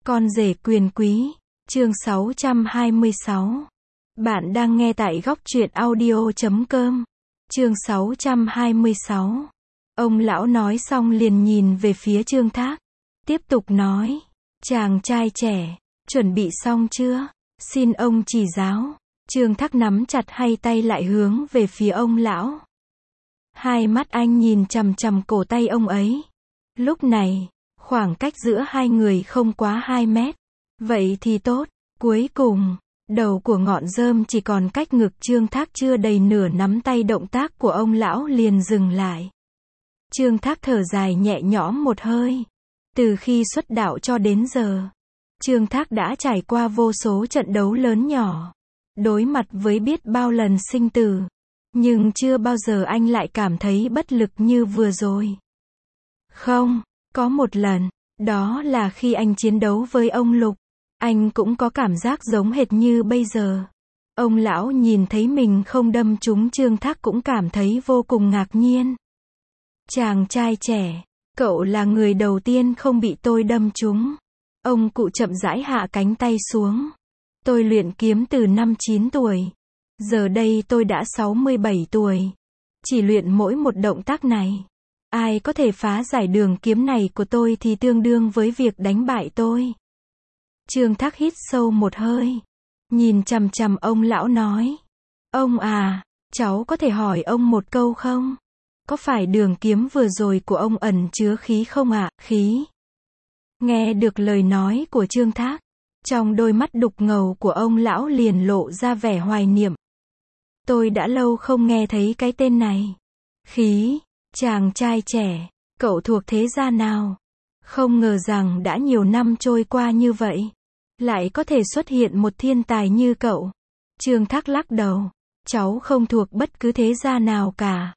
Con rể quyền quý, chương 626. Bạn đang nghe tại góc truyện audio.com. Chương 626. Ông lão nói xong liền nhìn về phía Trương Thác. Tiếp tục nói, chàng trai trẻ, chuẩn bị xong chưa? Xin ông chỉ giáo. Trương Thác nắm chặt hai tay lại hướng về phía ông lão. Hai mắt anh nhìn chằm chằm cổ tay ông ấy. Lúc này, khoảng cách giữa hai người không quá 2 mét. Vậy thì tốt. Cuối cùng, đầu của ngọn rơm chỉ còn cách ngực Trương Thác chưa đầy nửa nắm tay, động tác của ông lão liền dừng lại. Trương Thác thở dài nhẹ nhõm một hơi. Từ khi xuất đạo cho đến giờ, Trương Thác đã trải qua vô số trận đấu lớn nhỏ, đối mặt với biết bao lần sinh tử, nhưng chưa bao giờ anh lại cảm thấy bất lực như vừa rồi. Không, có một lần, đó là khi anh chiến đấu với ông Lục. Anh cũng có cảm giác giống hệt như bây giờ. Ông lão nhìn thấy mình không đâm trúng Trương Thác cũng cảm thấy vô cùng ngạc nhiên. Chàng trai trẻ, cậu là người đầu tiên không bị tôi đâm trúng. Ông cụ chậm rãi hạ cánh tay xuống. Tôi luyện kiếm từ năm 9 tuổi. Giờ đây tôi đã 67 tuổi. Chỉ luyện mỗi một động tác này. Ai có thể phá giải đường kiếm này của tôi thì tương đương với việc đánh bại tôi. Trương Thác hít sâu một hơi. Nhìn chằm chằm ông lão nói. Ông à, cháu có thể hỏi ông một câu không? Có phải đường kiếm vừa rồi của ông ẩn chứa khí không ạ? Khí. Nghe được lời nói của Trương Thác, trong đôi mắt đục ngầu của ông lão liền lộ ra vẻ hoài niệm. Tôi đã lâu không nghe thấy cái tên này. Khí, chàng trai trẻ, cậu thuộc thế gia nào? Không ngờ rằng đã nhiều năm trôi qua như vậy, lại có thể xuất hiện một thiên tài như cậu. Trương Thác lắc đầu. Cháu không thuộc bất cứ thế gia nào cả.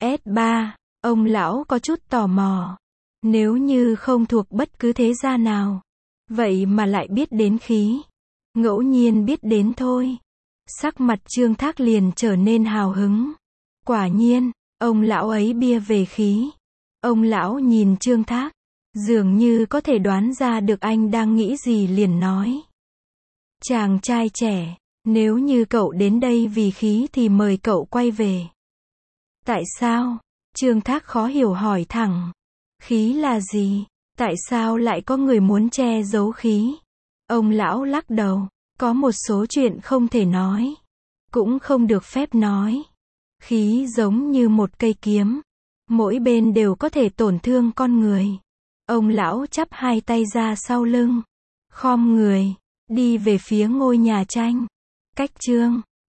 S3, ông lão có chút tò mò. Nếu như không thuộc bất cứ thế gia nào, vậy mà lại biết đến khí. Ngẫu nhiên biết đến thôi. Sắc mặt Trương Thác liền trở nên hào hứng. Quả nhiên, ông lão ấy bia về khí. Ông lão nhìn Trương Thác, dường như có thể đoán ra được anh đang nghĩ gì liền nói. Chàng trai trẻ, nếu như cậu đến đây vì khí thì mời cậu quay về. Tại sao? Trương Thác khó hiểu hỏi thẳng. Khí là gì? Tại sao lại có người muốn che giấu khí? Ông lão lắc đầu. Có một số chuyện không thể nói, cũng không được phép nói. Khí giống như một cây kiếm, mỗi bên đều có thể tổn thương con người. Ông lão chắp hai tay ra sau lưng, khom người, đi về phía ngôi nhà tranh. Cách Trương